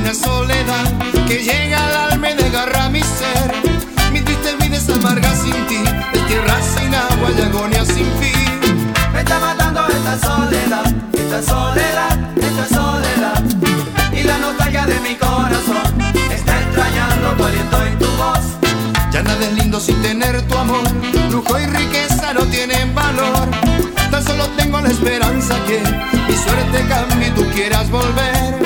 una soledad que llega al alma y desgarra mi ser. Mi triste vida es amarga sin ti, es tierra sin agua y agonía sin fin. Me está matando esta soledad, esta soledad, esta soledad. Y la nostalgia de mi corazón está extrañando tu aliento y tu voz. Ya nada es lindo sin tener tu amor, lujo y riqueza no tienen valor. Tan solo tengo la esperanza que mi suerte cambie y tú quieras volver.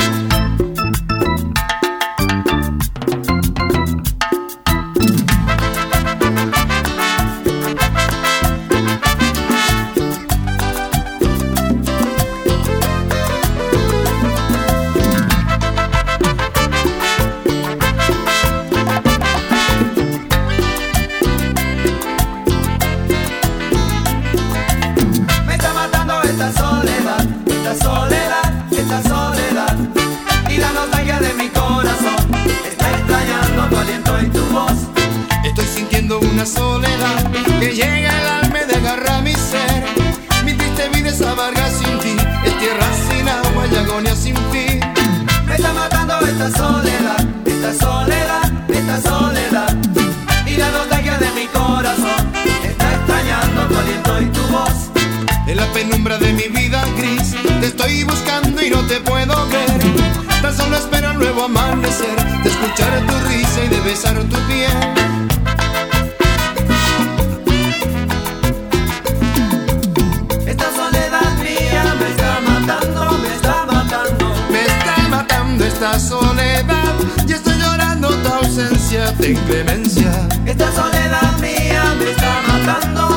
Y la nostalgia de mi corazón está extrañando tu aliento y tu voz. Estoy sintiendo una soledad que llega al alma y desgarra mi ser. Mi triste vida es amarga sin ti, es tierra sin agua y agonía sin fin. Me está matando esta soledad, esta soledad, esta soledad. Y la nostalgia de mi corazón está extrañando tu aliento y tu voz. En la penumbra de mi vida gris te estoy buscando y no te puedo ver. Tan solo espero un nuevo amanecer, de escuchar tu risa y de besar tu piel. Esta soledad mía me está matando, me está matando. Me está matando esta soledad y estoy llorando tu ausencia de inclemencia. Esta soledad mía me está matando.